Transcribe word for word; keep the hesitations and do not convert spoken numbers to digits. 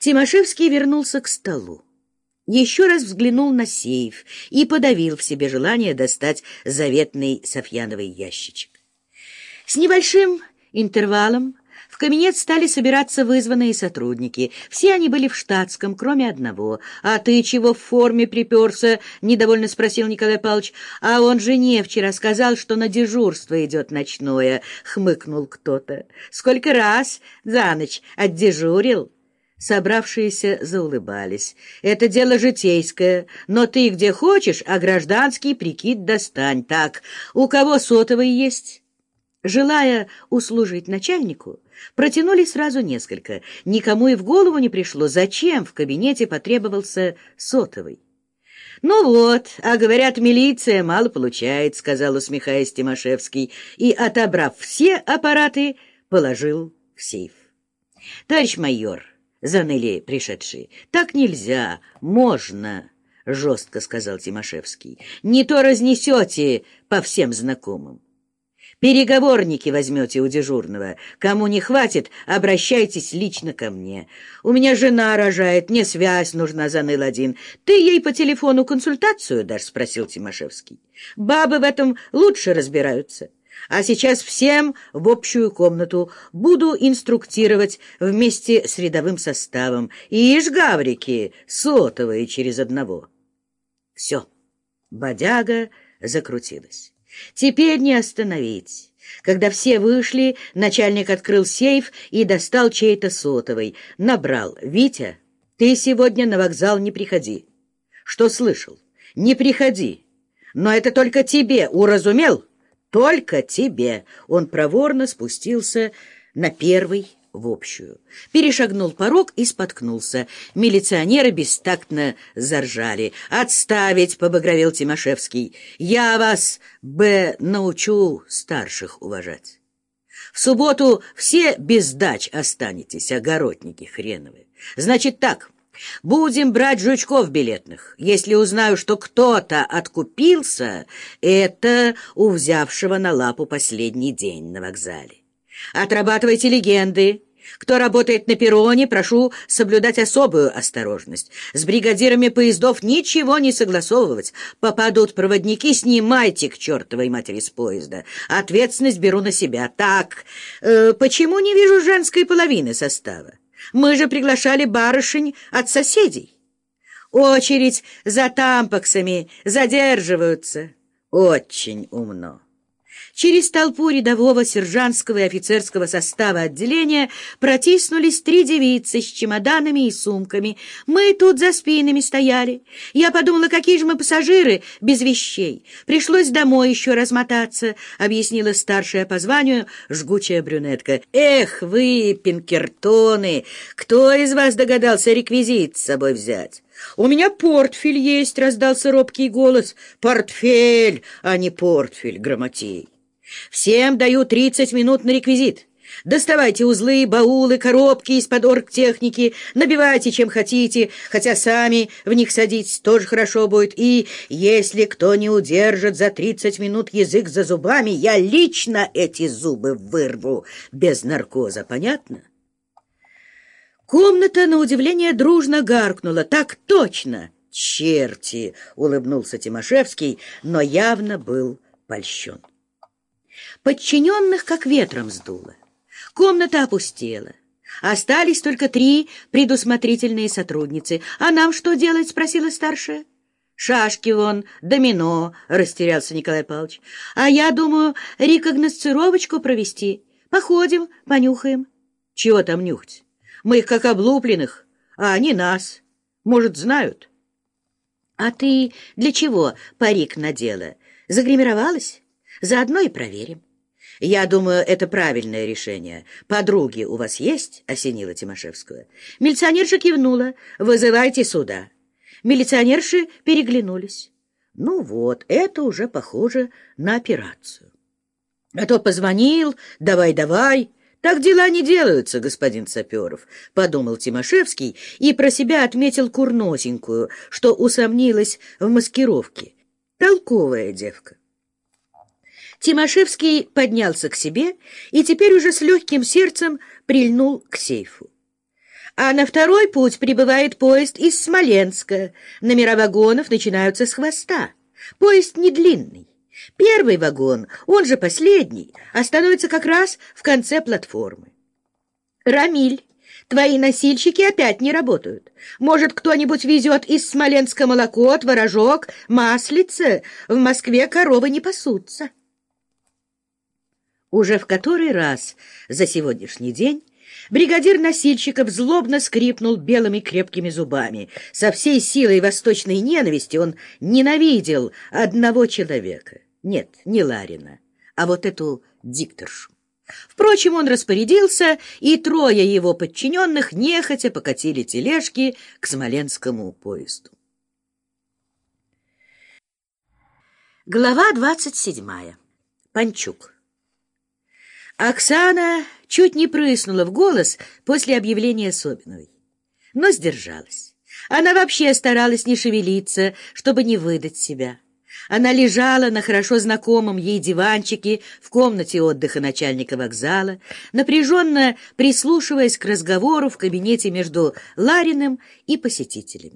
Тимошевский вернулся к столу. Еще раз взглянул на сейф и подавил в себе желание достать заветный софьяновый ящичек. С небольшим интервалом в кабинет стали собираться вызванные сотрудники. Все они были в штатском, кроме одного. «А ты чего в форме приперся?» — недовольно спросил Николай Павлович. «А он жене вчера сказал, что на дежурство идет ночное», — хмыкнул кто-то. «Сколько раз за ночь отдежурил?» Собравшиеся заулыбались. «Это дело житейское, но ты где хочешь, а гражданский прикид достань. Так, у кого сотовый есть?» Желая услужить начальнику, протянули сразу несколько. Никому и в голову не пришло, зачем в кабинете потребовался сотовый. «Ну вот, а говорят, милиция мало получает», — сказал, усмехаясь Тимошевский, и, отобрав все аппараты, положил в сейф. «Товарищ майор», — заныли пришедшие, — «так нельзя, можно», — жестко сказал Тимошевский. «Не то разнесете по всем знакомым. Переговорники возьмете у дежурного. Кому не хватит, обращайтесь лично ко мне. У меня жена рожает, мне связь нужна», — заныл один. «Ты ей по телефону консультацию дашь?» — спросил Тимошевский. «Бабы в этом лучше разбираются. А сейчас всем в общую комнату. Буду инструктировать вместе с рядовым составом. Ишь, гаврики, сотовые через одного». Все, бодяга закрутилась. Теперь не остановить. Когда все вышли, начальник открыл сейф и достал чей-то сотовый. Набрал: «Витя, ты сегодня на вокзал не приходи». «Что слышал? Не приходи. Но это только тебе, уразумел? Только тебе». Он проворно спустился на первый в общую. Перешагнул порог и споткнулся. Милиционеры бестактно заржали. «Отставить!» — побагровел Тимошевский. «Я вас бы научу старших уважать. В субботу все без дач останетесь, огородники хреновые. Значит так, будем брать жучков билетных. Если узнаю, что кто-то откупился, это у взявшего на лапу последний день на вокзале. Отрабатывайте легенды. Кто работает на перроне, прошу соблюдать особую осторожность. С бригадирами поездов ничего не согласовывать. Попадут проводники, снимайте к чертовой матери с поезда. Ответственность беру на себя. Так, э, почему не вижу женской половины состава? Мы же приглашали барышень от соседей. Очередь за тампаксами, задерживаются». Очень умно. Через толпу рядового, сержантского и офицерского состава отделения протиснулись три девицы с чемоданами и сумками. Мы тут за спинами стояли. Я подумала, какие же мы пассажиры без вещей. Пришлось домой еще размотаться, — объяснила старшая по званию жгучая брюнетка. «Эх вы, пинкертоны! Кто из вас догадался реквизит с собой взять?» «У меня портфель есть», — раздался робкий голос. «Портфель, а не портфель, грамотей. Всем даю тридцать минут на реквизит. Доставайте узлы, баулы, коробки из-под оргтехники, набивайте чем хотите, хотя сами в них садитесь, тоже хорошо будет. И если кто не удержит за тридцать минут язык за зубами, я лично эти зубы вырву без наркоза, понятно?» Комната, на удивление, дружно гаркнула. «Так точно!» «Черти!» — улыбнулся Тимошевский, но явно был польщен. Подчиненных как ветром сдуло. Комната опустела. Остались только три предусмотрительные сотрудницы. «А нам что делать?» — спросила старшая. «Шашки вон, домино», — растерялся Николай Павлович. «А я думаю, рекогносцировочку провести. Походим, понюхаем». «Чего там нюхать? Мы их как облупленных, а они нас. Может, знают?» «А ты для чего парик надела? Загримировалась? Заодно и проверим». «Я думаю, это правильное решение. Подруги у вас есть?» — осенила Тимошевскую. Милиционерша кивнула. «Вызывайте сюда». Милиционерши переглянулись. Ну вот, это уже похоже на операцию. А то позвонил, давай-давай. «Так дела не делаются, господин Саперов», — подумал Тимошевский и про себя отметил курносенькую, что усомнилась в маскировке. Толковая девка. Тимошевский поднялся к себе и теперь уже с легким сердцем прильнул к сейфу. А на второй путь прибывает поезд из Смоленска. Номера вагонов начинаются с хвоста. Поезд не длинный. Первый вагон, он же последний, остановится как раз в конце платформы. Рамиль, твои носильщики опять не работают. Может, кто-нибудь везет из Смоленска молоко, творожок, маслице? В Москве коровы не пасутся. Уже в который раз за сегодняшний день бригадир носильщиков злобно скрипнул белыми крепкими зубами. Со всей силой восточной ненависти он ненавидел одного человека. Нет, не Ларина, а вот эту дикторшу. Впрочем, он распорядился, и трое его подчиненных нехотя покатили тележки к смоленскому поезду. Глава двадцать седьмая. Панчук. Оксана чуть не прыснула в голос после объявления Собиновой, но сдержалась. Она вообще старалась не шевелиться, чтобы не выдать себя. Она лежала на хорошо знакомом ей диванчике в комнате отдыха начальника вокзала, напряженно прислушиваясь к разговору в кабинете между Лариным и посетителями.